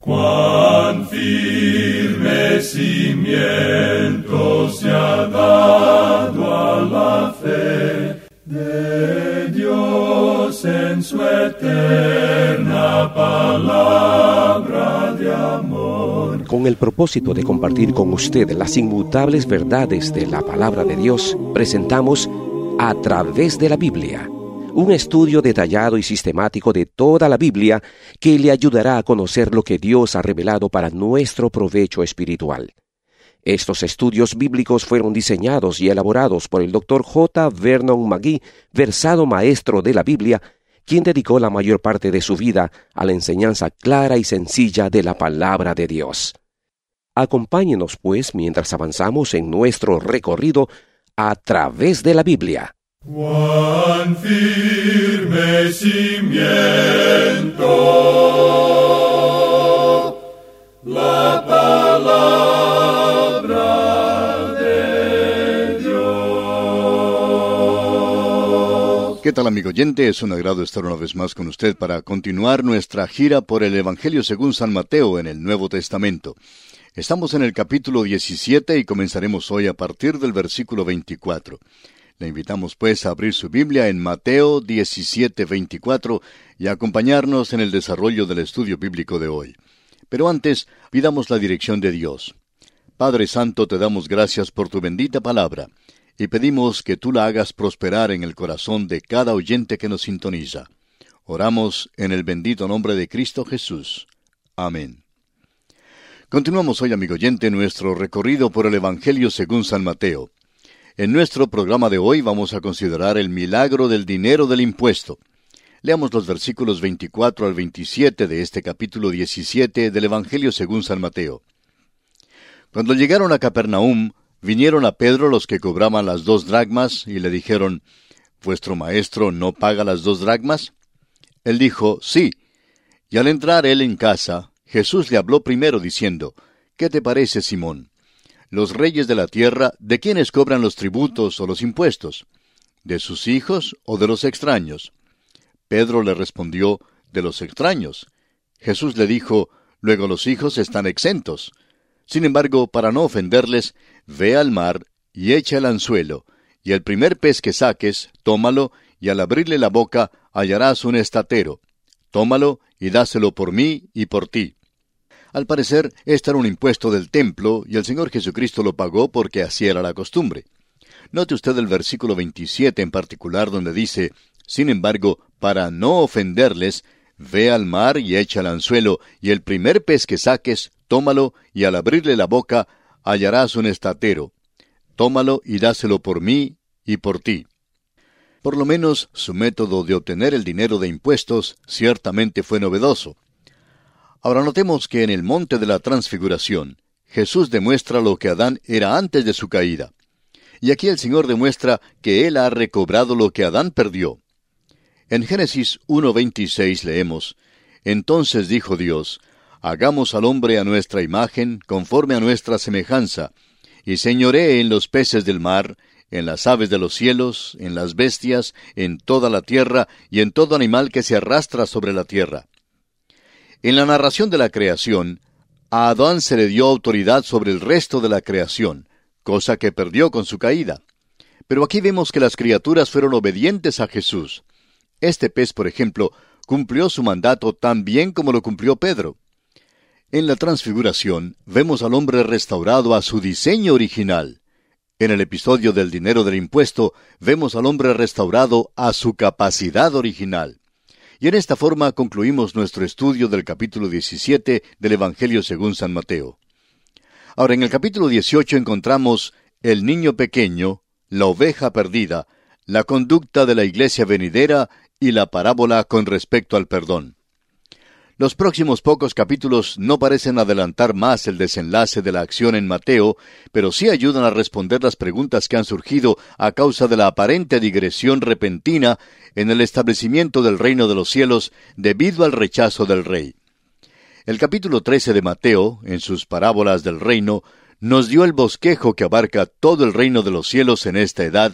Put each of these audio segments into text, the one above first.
Cuán firme cimiento se ha dado a la fe de Dios en su eterna palabra de amor. Con el propósito de compartir con usted las inmutables verdades de la palabra de Dios, presentamos A Través de la Biblia, un estudio detallado y sistemático de toda la Biblia que le ayudará a conocer lo que Dios ha revelado para nuestro provecho espiritual. Estos estudios bíblicos fueron diseñados y elaborados por el Dr. J. Vernon McGee, versado maestro de la Biblia, quien dedicó la mayor parte de su vida a la enseñanza clara y sencilla de la palabra de Dios. Acompáñenos, pues, mientras avanzamos en nuestro recorrido a través de la Biblia. Cuán firme cimiento la palabra de Dios. ¿Qué tal, amigo oyente? Es un agrado estar una vez más con usted para continuar nuestra gira por el Evangelio según San Mateo en el Nuevo Testamento. Estamos en el capítulo 17 y comenzaremos hoy a partir del versículo 24. Le invitamos pues a abrir su Biblia en Mateo 17:24 y a acompañarnos en el desarrollo del estudio bíblico de hoy. Pero antes, pidamos la dirección de Dios. Padre Santo, te damos gracias por tu bendita palabra, y pedimos que tú la hagas prosperar en el corazón de cada oyente que nos sintoniza. Oramos en el bendito nombre de Cristo Jesús. Amén. Continuamos hoy, amigo oyente, nuestro recorrido por el Evangelio según San Mateo. En nuestro programa de hoy vamos a considerar el milagro del dinero del impuesto. Leamos los versículos 24 al 27 de este capítulo 17 del Evangelio según San Mateo. Cuando llegaron a Capernaum, vinieron a Pedro los que cobraban las 2 dracmas y le dijeron, ¿vuestro maestro no paga las 2 dracmas? Él dijo, sí. Y al entrar él en casa, Jesús le habló primero diciendo, ¿qué te parece, Simón? Los reyes de la tierra, ¿de quiénes cobran los tributos o los impuestos? ¿De sus hijos o de los extraños? Pedro le respondió, de los extraños. Jesús le dijo, luego los hijos están exentos. Sin embargo, para no ofenderles, ve al mar y echa el anzuelo, y el primer pez que saques, tómalo, y al abrirle la boca hallarás un estatero. Tómalo y dáselo por mí y por ti. Al parecer, este era un impuesto del templo, y el Señor Jesucristo lo pagó porque así era la costumbre. Note usted el versículo 27 en particular, donde dice, sin embargo, para no ofenderles, ve al mar y echa el anzuelo, y el primer pez que saques, tómalo, y al abrirle la boca, hallarás un estatero. Tómalo y dáselo por mí y por ti. Por lo menos, su método de obtener el dinero de impuestos ciertamente fue novedoso. Ahora notemos que en el monte de la transfiguración, Jesús demuestra lo que Adán era antes de su caída. Y aquí el Señor demuestra que Él ha recobrado lo que Adán perdió. En Génesis 1:26 leemos, Entonces dijo Dios, hagamos al hombre a nuestra imagen, conforme a nuestra semejanza, y señoree en los peces del mar, en las aves de los cielos, en las bestias, en toda la tierra, y en todo animal que se arrastra sobre la tierra. En la narración de la creación, a Adán se le dio autoridad sobre el resto de la creación, cosa que perdió con su caída. Pero aquí vemos que las criaturas fueron obedientes a Jesús. Este pez, por ejemplo, cumplió su mandato tan bien como lo cumplió Pedro. En la transfiguración, vemos al hombre restaurado a su diseño original. En el episodio del dinero del impuesto, vemos al hombre restaurado a su capacidad original. Y en esta forma concluimos nuestro estudio del capítulo 17 del Evangelio según San Mateo. Ahora, en el capítulo 18 encontramos el niño pequeño, la oveja perdida, la conducta de la iglesia venidera y la parábola con respecto al perdón. Los próximos pocos capítulos no parecen adelantar más el desenlace de la acción en Mateo, pero sí ayudan a responder las preguntas que han surgido a causa de la aparente digresión repentina en el establecimiento del reino de los cielos debido al rechazo del rey. El capítulo 13 de Mateo, en sus parábolas del reino, nos dio el bosquejo que abarca todo el reino de los cielos en esta edad,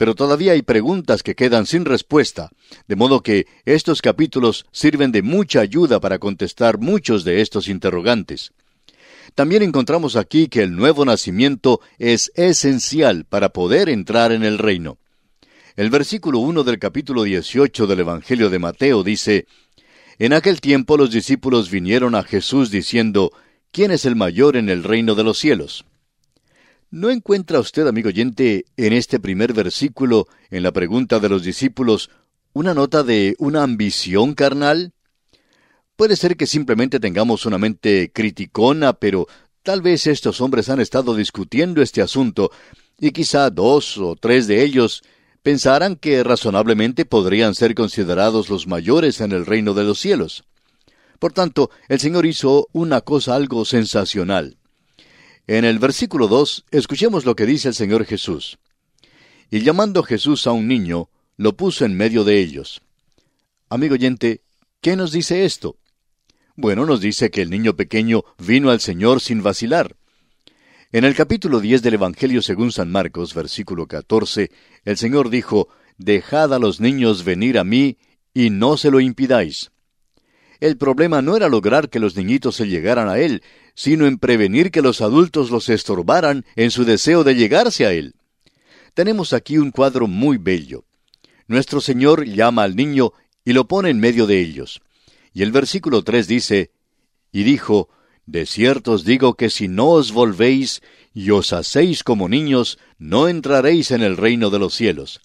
pero todavía hay preguntas que quedan sin respuesta, de modo que estos capítulos sirven de mucha ayuda para contestar muchos de estos interrogantes. También encontramos aquí que el nuevo nacimiento es esencial para poder entrar en el reino. El versículo 1 del capítulo 18 del Evangelio de Mateo dice: En aquel tiempo los discípulos vinieron a Jesús diciendo: ¿Quién es el mayor en el reino de los cielos? ¿No encuentra usted, amigo oyente, en este primer versículo, en la pregunta de los discípulos, una nota de una ambición carnal? Puede ser que simplemente tengamos una mente criticona, pero tal vez estos hombres han estado discutiendo este asunto, y quizá 2 o 3 de ellos pensaran que razonablemente podrían ser considerados los mayores en el reino de los cielos. Por tanto, el Señor hizo una cosa algo sensacional. En el versículo 2, escuchemos lo que dice el Señor Jesús. Y llamando Jesús a un niño, lo puso en medio de ellos. Amigo oyente, ¿qué nos dice esto? Bueno, nos dice que el niño pequeño vino al Señor sin vacilar. En el capítulo 10 del Evangelio según San Marcos, versículo 14, el Señor dijo: Dejad a los niños venir a mí, y no se lo impidáis. El problema no era lograr que los niñitos se llegaran a Él, sino en prevenir que los adultos los estorbaran en su deseo de llegarse a Él. Tenemos aquí un cuadro muy bello. Nuestro Señor llama al niño y lo pone en medio de ellos. Y el versículo 3 dice: Y dijo: De cierto os digo que si no os volvéis y os hacéis como niños, no entraréis en el reino de los cielos.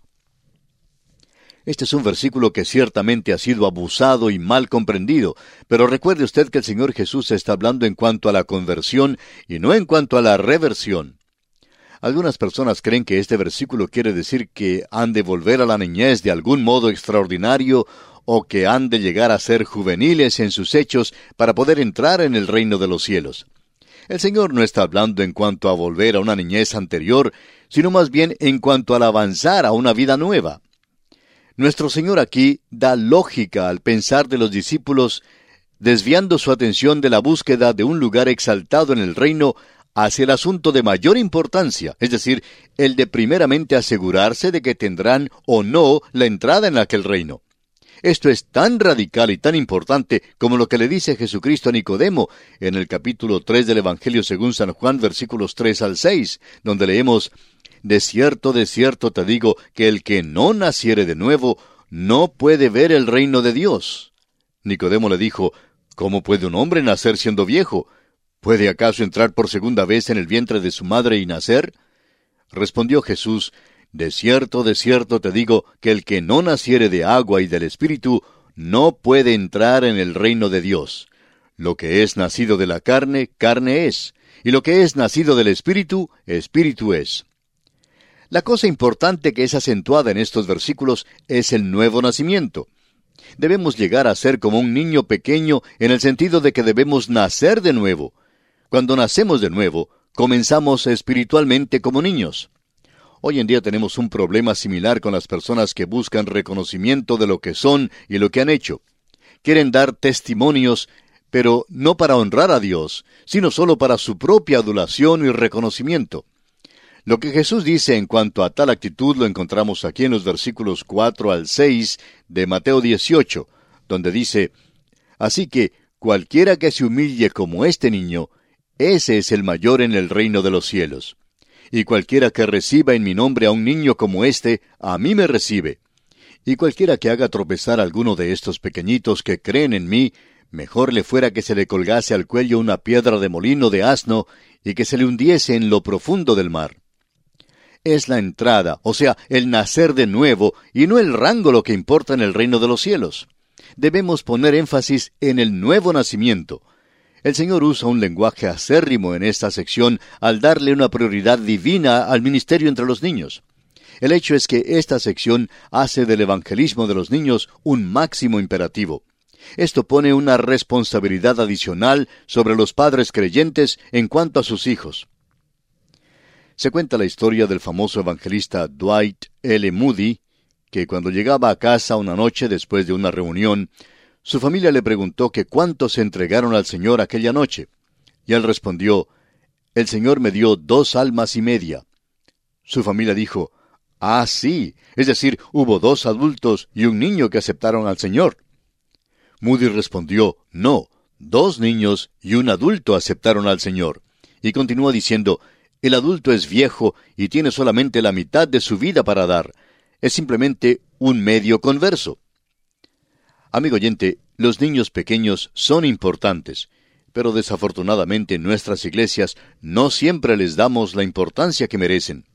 Este es un versículo que ciertamente ha sido abusado y mal comprendido, pero recuerde usted que el Señor Jesús está hablando en cuanto a la conversión y no en cuanto a la reversión. Algunas personas creen que este versículo quiere decir que han de volver a la niñez de algún modo extraordinario o que han de llegar a ser juveniles en sus hechos para poder entrar en el reino de los cielos. El Señor no está hablando en cuanto a volver a una niñez anterior, sino más bien en cuanto al avanzar a una vida nueva. Nuestro Señor aquí da lógica al pensar de los discípulos, desviando su atención de la búsqueda de un lugar exaltado en el reino hacia el asunto de mayor importancia, es decir, el de primeramente asegurarse de que tendrán o no la entrada en aquel reino. Esto es tan radical y tan importante como lo que le dice Jesucristo a Nicodemo en el capítulo 3 del Evangelio según San Juan, versículos 3 al 6, donde leemos: de cierto te digo, que el que no naciere de nuevo, no puede ver el reino de Dios. Nicodemo le dijo: ¿Cómo puede un hombre nacer siendo viejo? ¿Puede acaso entrar por segunda vez en el vientre de su madre y nacer? Respondió Jesús: de cierto te digo, que el que no naciere de agua y del Espíritu, no puede entrar en el reino de Dios. Lo que es nacido de la carne, carne es, y lo que es nacido del Espíritu, Espíritu es. La cosa importante que es acentuada en estos versículos es el nuevo nacimiento. Debemos llegar a ser como un niño pequeño en el sentido de que debemos nacer de nuevo. Cuando nacemos de nuevo, comenzamos espiritualmente como niños. Hoy en día tenemos un problema similar con las personas que buscan reconocimiento de lo que son y lo que han hecho. Quieren dar testimonios, pero no para honrar a Dios, sino solo para su propia adulación y reconocimiento. Lo que Jesús dice en cuanto a tal actitud lo encontramos aquí en los versículos 4 al 6 de Mateo 18, donde dice: Así que cualquiera que se humille como este niño, ese es el mayor en el reino de los cielos. Y cualquiera que reciba en mi nombre a un niño como este, a mí me recibe. Y cualquiera que haga tropezar a alguno de estos pequeñitos que creen en mí, mejor le fuera que se le colgase al cuello una piedra de molino de asno y que se le hundiese en lo profundo del mar. Es la entrada, o sea, el nacer de nuevo, y no el rango lo que importa en el reino de los cielos. Debemos poner énfasis en el nuevo nacimiento. El Señor usa un lenguaje acérrimo en esta sección al darle una prioridad divina al ministerio entre los niños. El hecho es que esta sección hace del evangelismo de los niños un máximo imperativo. Esto pone una responsabilidad adicional sobre los padres creyentes en cuanto a sus hijos. Se cuenta la historia del famoso evangelista Dwight L. Moody, que cuando llegaba a casa una noche después de una reunión, su familia le preguntó que cuántos se entregaron al Señor aquella noche. Y él respondió: el Señor me dio 2 almas y media. Su familia dijo: Ah, sí, es decir, hubo 2 adultos y un niño que aceptaron al Señor. Moody respondió, no, 2 niños y un adulto aceptaron al Señor. Y continúa diciendo, el adulto es viejo y tiene solamente la mitad de su vida para dar. Es simplemente un medio converso. Amigo oyente, los niños pequeños son importantes, pero desafortunadamente en nuestras iglesias no siempre les damos la importancia que merecen.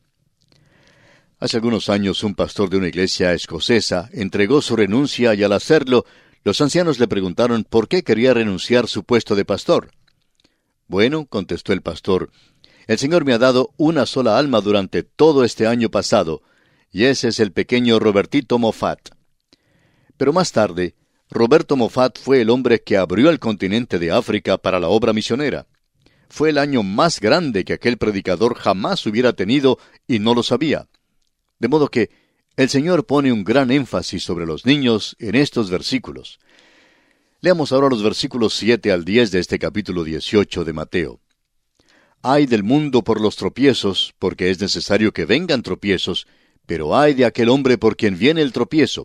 Hace algunos años un pastor de una iglesia escocesa entregó su renuncia y al hacerlo, los ancianos le preguntaron por qué quería renunciar su puesto de pastor. Bueno, contestó el pastor, el Señor me ha dado una sola alma durante todo este año pasado, y ese es el pequeño Robertito Moffat. Pero más tarde, Roberto Moffat fue el hombre que abrió el continente de África para la obra misionera. Fue el año más grande que aquel predicador jamás hubiera tenido y no lo sabía. De modo que el Señor pone un gran énfasis sobre los niños en estos versículos. Leamos ahora los versículos 7 al 10 de este capítulo 18 de Mateo. Ay del mundo por los tropiezos, porque es necesario que vengan tropiezos, pero ay de aquel hombre por quien viene el tropiezo.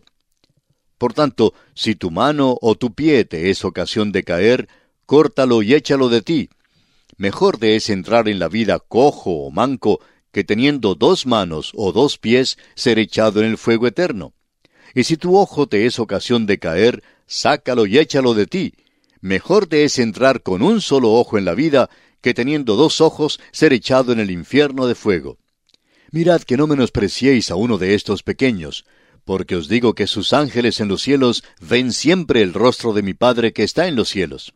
Por tanto, si tu mano o tu pie te es ocasión de caer, córtalo y échalo de ti. Mejor te es entrar en la vida cojo o manco, que teniendo 2 manos o 2 pies, ser echado en el fuego eterno. Y si tu ojo te es ocasión de caer, sácalo y échalo de ti. Mejor te es entrar con un solo ojo en la vida, que teniendo 2 ojos, ser echado en el infierno de fuego. Mirad que no menospreciéis a uno de estos pequeños, porque os digo que sus ángeles en los cielos ven siempre el rostro de mi Padre que está en los cielos.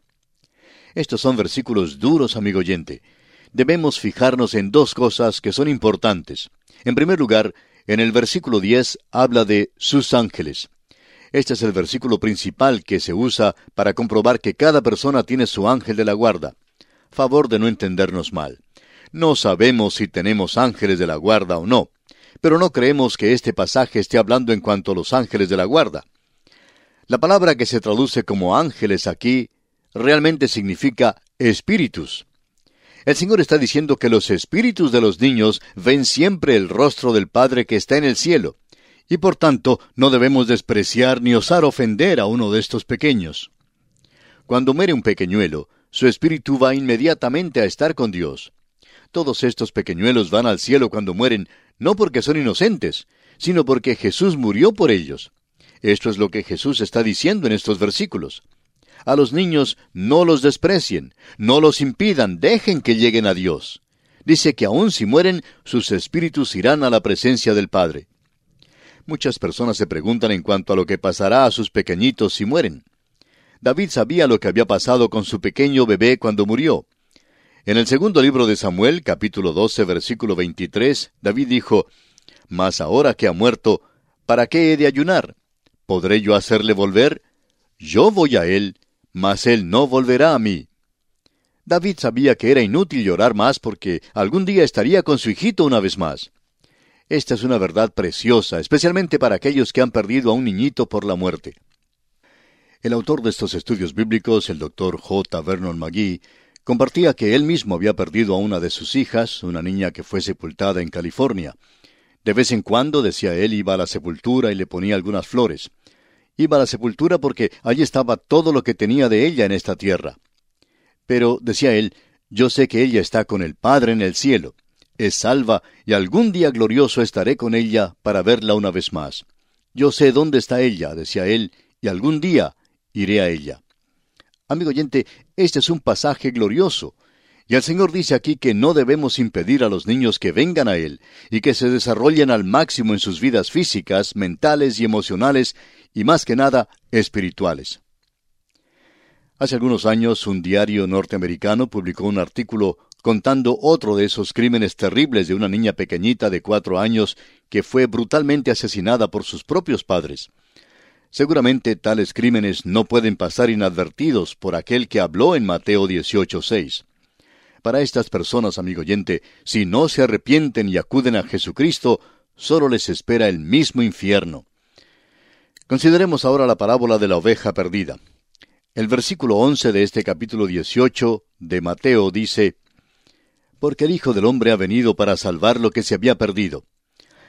Estos son versículos duros, amigo oyente. Debemos fijarnos en 2 cosas que son importantes. En primer lugar, en el versículo 10 habla de sus ángeles. Este es el versículo principal que se usa para comprobar que cada persona tiene su ángel de la guarda. Favor de no entendernos mal. No sabemos si tenemos ángeles de la guarda o no, pero no creemos que este pasaje esté hablando en cuanto a los ángeles de la guarda. La palabra que se traduce como ángeles aquí realmente significa espíritus. El Señor está diciendo que los espíritus de los niños ven siempre el rostro del Padre que está en el cielo, y por tanto no debemos despreciar ni osar ofender a uno de estos pequeños. Cuando muere un pequeñuelo, su espíritu va inmediatamente a estar con Dios. Todos estos pequeñuelos van al cielo cuando mueren, no porque son inocentes, sino porque Jesús murió por ellos. Esto es lo que Jesús está diciendo en estos versículos. A los niños no los desprecien, no los impidan, dejen que lleguen a Dios. Dice que aun si mueren, sus espíritus irán a la presencia del Padre. Muchas personas se preguntan en cuanto a lo que pasará a sus pequeñitos si mueren. David sabía lo que había pasado con su pequeño bebé cuando murió. En el segundo libro de Samuel, capítulo 12, versículo 23, David dijo, «Mas ahora que ha muerto, ¿para qué he de ayunar? ¿Podré yo hacerle volver? Yo voy a él, mas él no volverá a mí». David sabía que era inútil llorar más porque algún día estaría con su hijito una vez más. Esta es una verdad preciosa, especialmente para aquellos que han perdido a un niñito por la muerte. El autor de estos estudios bíblicos, el Dr. J. Vernon McGee, compartía que él mismo había perdido a una de sus hijas, una niña que fue sepultada en California. De vez en cuando, decía él, iba a la sepultura y le ponía algunas flores. Iba a la sepultura porque allí estaba todo lo que tenía de ella en esta tierra. Pero, decía él, yo sé que ella está con el Padre en el cielo. Es salva y algún día glorioso estaré con ella para verla una vez más. Yo sé dónde está ella, decía él, y algún día iré a ella. Amigo oyente, este es un pasaje glorioso. Y el Señor dice aquí que no debemos impedir a los niños que vengan a Él y que se desarrollen al máximo en sus vidas físicas, mentales y emocionales, y más que nada, espirituales. Hace algunos años, un diario norteamericano publicó un artículo contando otro de esos crímenes terribles de una niña pequeñita de 4 años que fue brutalmente asesinada por sus propios padres. Seguramente tales crímenes no pueden pasar inadvertidos por aquel que habló en Mateo 18:6. Para estas personas, amigo oyente, si no se arrepienten y acuden a Jesucristo, solo les espera el mismo infierno. Consideremos ahora la parábola de la oveja perdida. El versículo 11 de este capítulo 18 de Mateo dice, «Porque el Hijo del Hombre ha venido para salvar lo que se había perdido».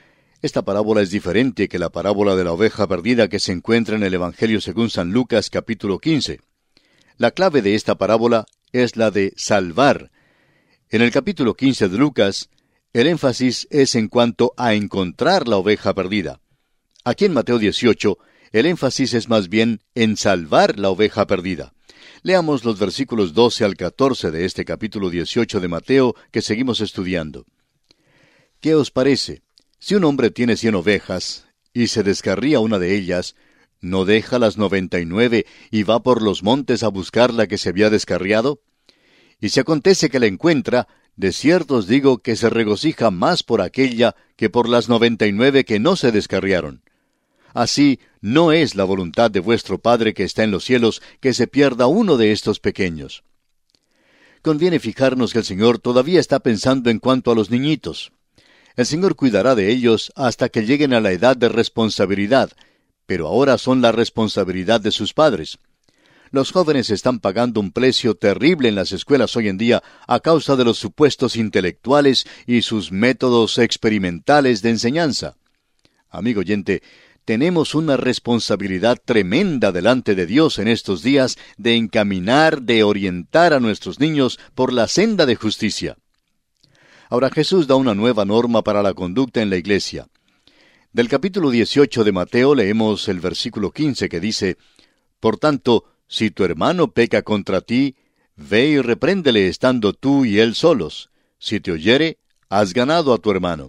Esta parábola es diferente que la parábola de la oveja perdida que se encuentra en el Evangelio según San Lucas capítulo 15. La clave de esta parábola es la de salvar. En el capítulo 15 de Lucas, el énfasis es en cuanto a encontrar la oveja perdida. Aquí en Mateo 18, el énfasis es más bien en salvar la oveja perdida. Leamos los versículos 12 al 14 de este capítulo 18 de Mateo que seguimos estudiando. ¿Qué os parece? Si un hombre tiene 100 ovejas, y se descarría una de ellas, ¿no deja las 99 y va por los montes a buscar la que se había descarriado? Y si acontece que la encuentra, de cierto os digo que se regocija más por aquella que por las 99 que no se descarriaron. Así no es la voluntad de vuestro Padre que está en los cielos que se pierda uno de estos pequeños. Conviene fijarnos que el Señor todavía está pensando en cuanto a los niñitos. El Señor cuidará de ellos hasta que lleguen a la edad de responsabilidad, pero ahora son la responsabilidad de sus padres. Los jóvenes están pagando un precio terrible en las escuelas hoy en día a causa de los supuestos intelectuales y sus métodos experimentales de enseñanza. Amigo oyente, tenemos una responsabilidad tremenda delante de Dios en estos días de encaminar, de orientar a nuestros niños por la senda de justicia. Ahora Jesús da una nueva norma para la conducta en la iglesia. Del capítulo 18 de Mateo leemos el versículo 15 que dice, «Por tanto, si tu hermano peca contra ti, ve y repréndele estando tú y él solos. Si te oyere, has ganado a tu hermano».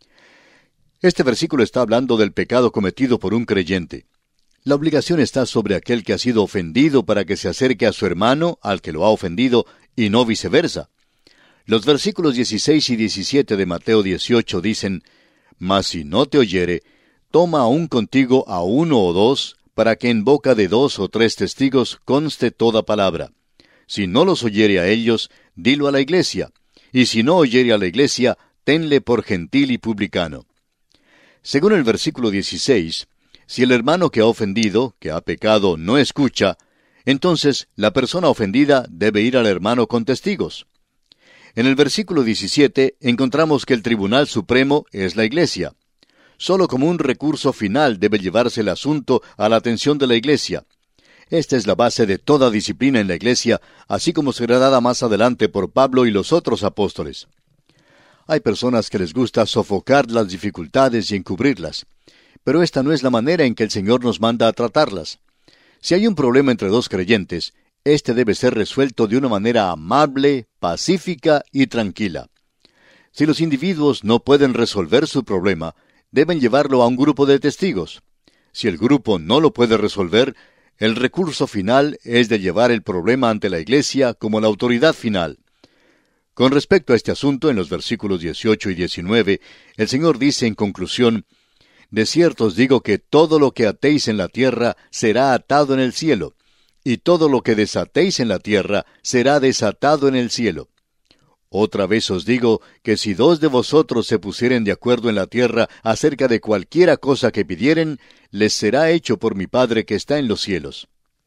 Este versículo está hablando del pecado cometido por un creyente. La obligación está sobre aquel que ha sido ofendido para que se acerque a su hermano, al que lo ha ofendido, y no viceversa. Los versículos 16 y 17 de Mateo 18 dicen, «Mas si no te oyere, toma aún contigo a 1 o 2, para que en boca de 2 o 3 testigos conste toda palabra. Si no los oyere a ellos, dilo a la iglesia, y si no oyere a la iglesia, tenle por gentil y publicano». Según el versículo 16, si el hermano que ha ofendido, que ha pecado, no escucha, entonces la persona ofendida debe ir al hermano con testigos. En el versículo 17 encontramos que el Tribunal Supremo es la Iglesia. Solo como un recurso final debe llevarse el asunto a la atención de la Iglesia. Esta es la base de toda disciplina en la Iglesia, así como será dada más adelante por Pablo y los otros apóstoles. Hay personas que les gusta sofocar las dificultades y encubrirlas, pero esta no es la manera en que el Señor nos manda a tratarlas. Si hay un problema entre dos creyentes, este debe ser resuelto de una manera amable, pacífica y tranquila. Si los individuos no pueden resolver su problema, deben llevarlo a un grupo de testigos. Si el grupo no lo puede resolver, el recurso final es de llevar el problema ante la Iglesia como la autoridad final. Con respecto a este asunto, en los versículos 18 y 19, el Señor dice en conclusión, «De cierto os digo que todo lo que atéis en la tierra será atado en el cielo, y todo lo que desatéis en la tierra será desatado en el cielo. Otra vez os digo que si 2 de vosotros se pusieren de acuerdo en la tierra acerca de cualquiera cosa que pidieren, les será hecho por mi Padre que está en los cielos».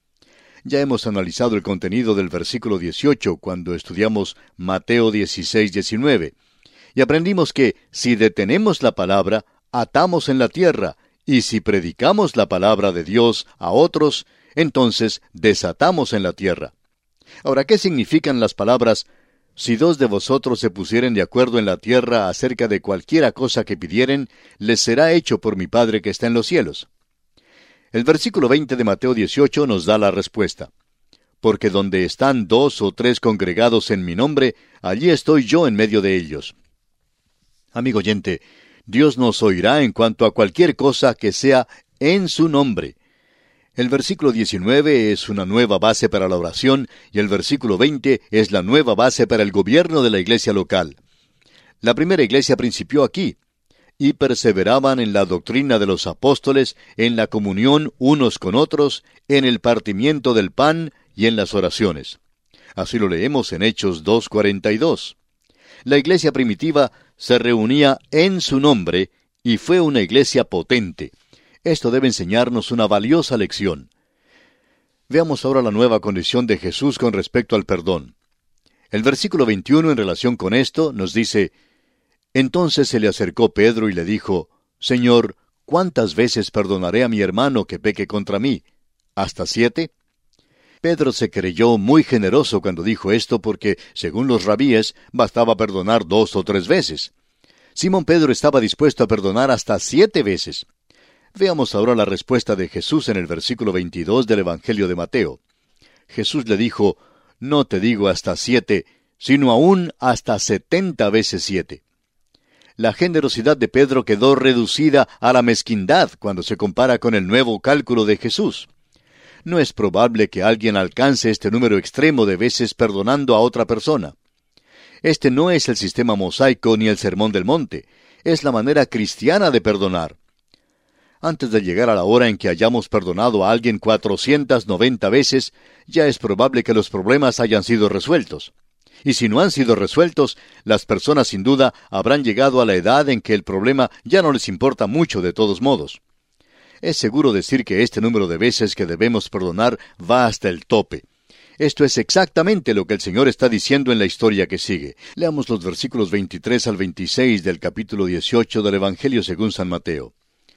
Ya hemos analizado el contenido del versículo 18 cuando estudiamos Mateo 16-19, y aprendimos que si detenemos la palabra, atamos en la tierra, y si predicamos la palabra de Dios a otros, entonces desatamos en la tierra. Ahora, ¿qué significan las palabras, si 2 de vosotros se pusieren de acuerdo en la tierra acerca de cualquiera cosa que pidieren, les será hecho por mi Padre que está en los cielos? El versículo 20 de Mateo 18 nos da la respuesta. Porque donde están 2 o 3 congregados en mi nombre, allí estoy yo en medio de ellos. Amigo oyente, Dios nos oirá en cuanto a cualquier cosa que sea en su nombre. El versículo 19 es una nueva base para la oración y el versículo 20 es la nueva base para el gobierno de la iglesia local. La primera iglesia principió aquí, y perseveraban en la doctrina de los apóstoles, en la comunión unos con otros, en el partimiento del pan y en las oraciones. Así lo leemos en Hechos 2:42. La iglesia primitiva se reunía en su nombre y fue una iglesia potente. Esto debe enseñarnos una valiosa lección. Veamos ahora la nueva condición de Jesús con respecto al perdón. El versículo 21 en relación con esto nos dice, «Entonces se le acercó Pedro y le dijo, Señor, ¿cuántas veces perdonaré a mi hermano que peque contra mí? ¿Hasta 7? Pedro se creyó muy generoso cuando dijo esto porque, según los rabíes, bastaba perdonar 2 o 3 veces. Simón Pedro estaba dispuesto a perdonar hasta 7 veces. Veamos ahora la respuesta de Jesús en el versículo 22 del Evangelio de Mateo. Jesús le dijo, no te digo hasta 7, sino aún hasta 70 veces 7. La generosidad de Pedro quedó reducida a la mezquindad cuando se compara con el nuevo cálculo de Jesús. No es probable que alguien alcance este número extremo de veces perdonando a otra persona. Este no es el sistema mosaico ni el sermón del monte, es la manera cristiana de perdonar. Antes de llegar a la hora en que hayamos perdonado a alguien 490 veces, ya es probable que los problemas hayan sido resueltos. Y si no han sido resueltos, las personas sin duda habrán llegado a la edad en que el problema ya no les importa mucho de todos modos. Es seguro decir que este número de veces que debemos perdonar va hasta el tope. Esto es exactamente lo que el Señor está diciendo en la historia que sigue. Leamos los versículos 23 al 26 del capítulo 18 del Evangelio según San Mateo.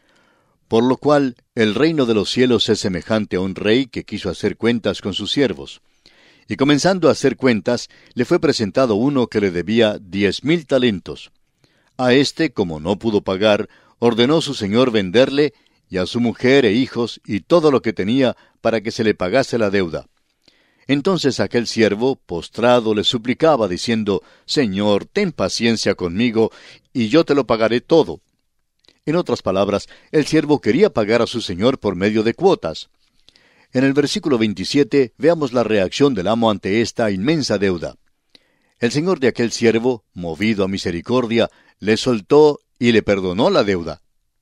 Por lo cual, el reino de los cielos es semejante a un rey que quiso hacer cuentas con sus siervos. Y comenzando a hacer cuentas, le fue presentado uno que le debía 10,000 talentos. A éste, como no pudo pagar, ordenó su señor venderle, y a su mujer e hijos, y todo lo que tenía, para que se le pagase la deuda. Entonces aquel siervo, postrado, le suplicaba, diciendo, Señor, ten paciencia conmigo, y yo te lo pagaré todo. En otras palabras, el siervo quería pagar a su señor por medio de cuotas. En el versículo 27 veamos la reacción del amo ante esta inmensa deuda. El señor de aquel siervo, movido a misericordia, le soltó y le perdonó la deuda.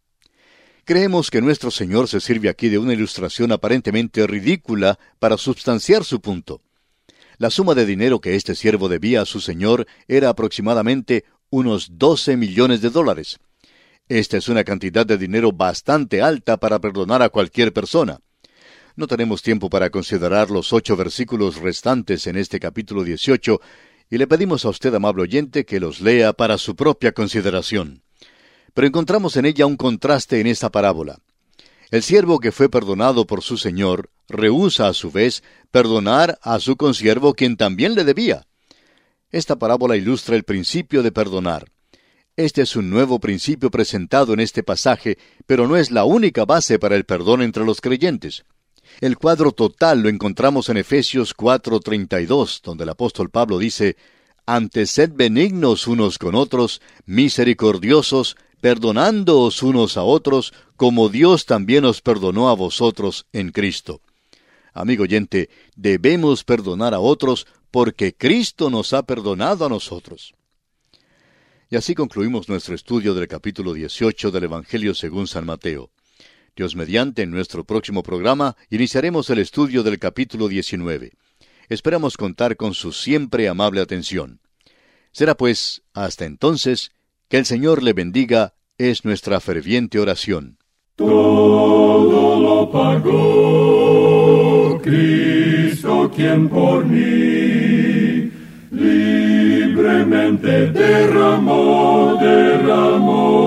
Creemos que nuestro Señor se sirve aquí de una ilustración aparentemente ridícula para substanciar su punto. La suma de dinero que este siervo debía a su señor era aproximadamente unos 12 millones de dólares. Esta es una cantidad de dinero bastante alta para perdonar a cualquier persona. No tenemos tiempo para considerar los 8 versículos restantes en este capítulo 18, y le pedimos a usted, amable oyente, que los lea para su propia consideración. Pero encontramos en ella un contraste en esta parábola. El siervo que fue perdonado por su señor rehúsa a su vez perdonar a su consiervo quien también le debía. Esta parábola ilustra el principio de perdonar. Este es un nuevo principio presentado en este pasaje, pero no es la única base para el perdón entre los creyentes. El cuadro total lo encontramos en Efesios 4:32, donde el apóstol Pablo dice, «Antes sed benignos unos con otros, misericordiosos, perdonándoos unos a otros, como Dios también os perdonó a vosotros en Cristo». Amigo oyente, debemos perdonar a otros porque Cristo nos ha perdonado a nosotros. Y así concluimos nuestro estudio del capítulo 18 del Evangelio según San Mateo. Dios mediante, en nuestro próximo programa, iniciaremos el estudio del capítulo 19. Esperamos contar con su siempre amable atención. Será pues, hasta entonces, que el Señor le bendiga, es nuestra ferviente oración. Todo lo pagó Cristo, quien por mí libremente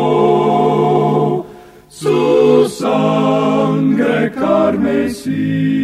derramó su sangre carmesí.